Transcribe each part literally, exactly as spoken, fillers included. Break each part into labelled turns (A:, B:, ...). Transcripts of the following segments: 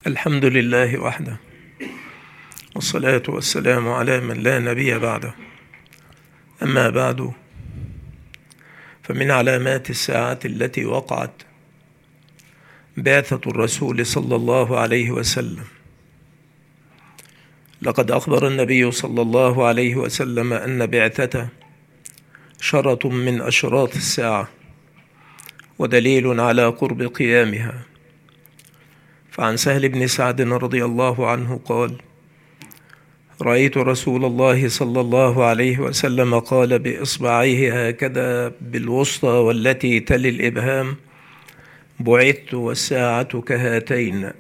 A: الحمد لله وحده، والصلاة والسلام على من لا نبي بعده. أما بعد، فمن علامات الساعة التي وقعت بعثة الرسول صلى الله عليه وسلم. لقد أخبر النبي صلى الله عليه وسلم أن بعثته شرط من أشراط الساعة ودليل على قرب قيامها. فعن سهل بن سعد رضي الله عنه قال: رأيت رسول الله صلى الله عليه وسلم قال بإصبعيه هكذا بالوسطى والتي تلي الإبهام: بعثت والساعة كهاتين.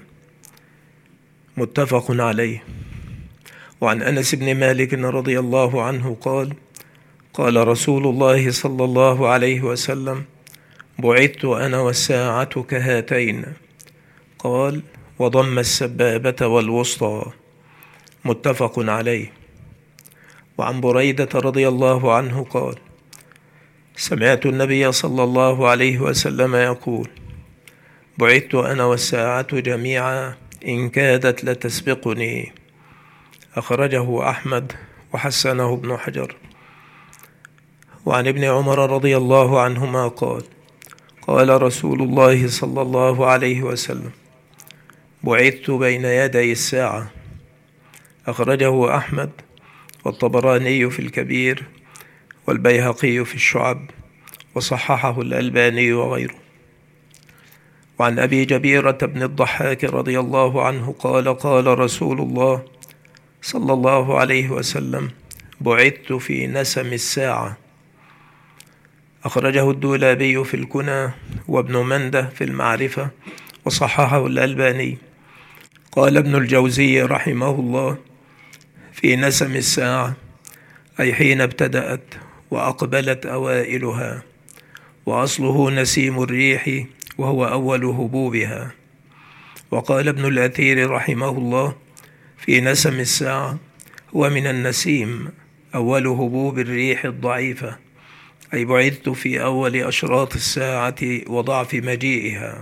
A: متفق عليه. وعن أنس بن مالك رضي الله عنه قال: قال رسول الله صلى الله عليه وسلم: بعثت أنا والساعة كهاتين. قال: وضم السبابة والوسطى. متفق عليه. وعن بريدة رضي الله عنه قال: سمعت النبي صلى الله عليه وسلم يقول: بعثت أنا والساعة جميعا إن كادت لتسبقني. أخرجه أحمد وحسنه ابن حجر. وعن ابن عمر رضي الله عنهما قال: قال رسول الله صلى الله عليه وسلم: بعثت بين يدي الساعة. أخرجه أحمد والطبراني في الكبير والبيهقي في الشعب، وصححه الألباني وغيره. وعن أبي جبيرة بن الضحاك رضي الله عنه قال: قال رسول الله صلى الله عليه وسلم: بعثت في نسم الساعة. أخرجه الدولابي في الكنى وابن منده في المعرفة، وصححه الألباني. قال ابن الجوزي رحمه الله: في نسم الساعة أي حين ابتدأت وأقبلت أوائلها، وأصله نسيم الريح وهو أول هبوبها. وقال ابن الأثير رحمه الله: في نسم الساعة هو من النسيم أول هبوب الريح الضعيفة، أي بعثت في أول أشراط الساعة وضعف مجيئها.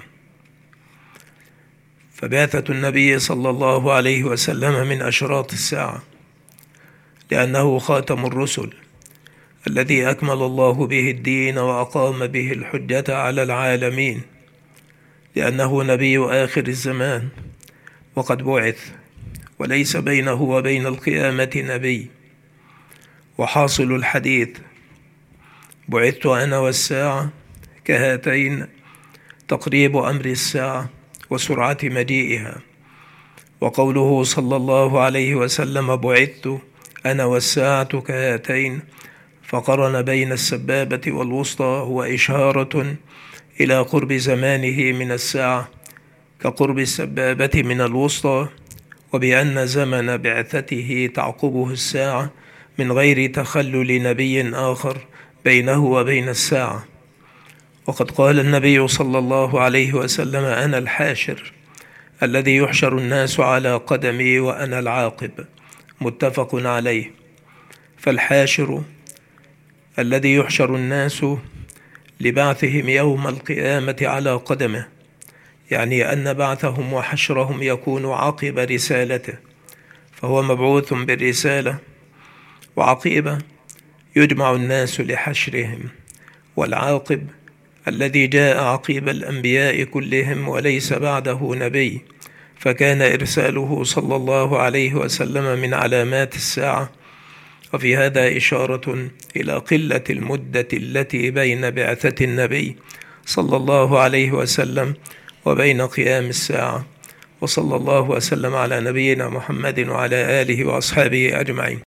A: فبعثة النبي صلى الله عليه وسلم من أشراط الساعة، لأنه خاتم الرسل الذي أكمل الله به الدين وأقام به الحجة على العالمين، لأنه نبي آخر الزمان وقد بعث وليس بينه وبين القيامة نبي. وحاصل الحديث: بعثت أنا والساعة كهاتين، تقريب أمر الساعة وسرعة مجيئها. وقوله صلى الله عليه وسلم: بعثت أنا والساعة كهاتين، فقرن بين السبابة والوسطى، هو إشارة إلى قرب زمانه من الساعة كقرب السبابة من الوسطى، وبأن زمن بعثته تعقبه الساعة من غير تخلل نبي آخر بينه وبين الساعة. وقد قال النبي صلى الله عليه وسلم: أنا الحاشر الذي يحشر الناس على قدمي وأنا العاقب. متفق عليه. فالحاشر الذي يحشر الناس لبعثهم يوم القيامة على قدمه، يعني أن بعثهم وحشرهم يكون عقب رسالته، فهو مبعوث بالرسالة، وعقيبة يجمع الناس لحشرهم. والعاقب الذي جاء عقيب الأنبياء كلهم وليس بعده نبي، فكان إرساله صلى الله عليه وسلم من علامات الساعة. وفي هذا إشارة إلى قلة المدة التي بين بعثة النبي صلى الله عليه وسلم وبين قيام الساعة. وصلى الله وسلم على نبينا محمد وعلى آله وأصحابه أجمعين.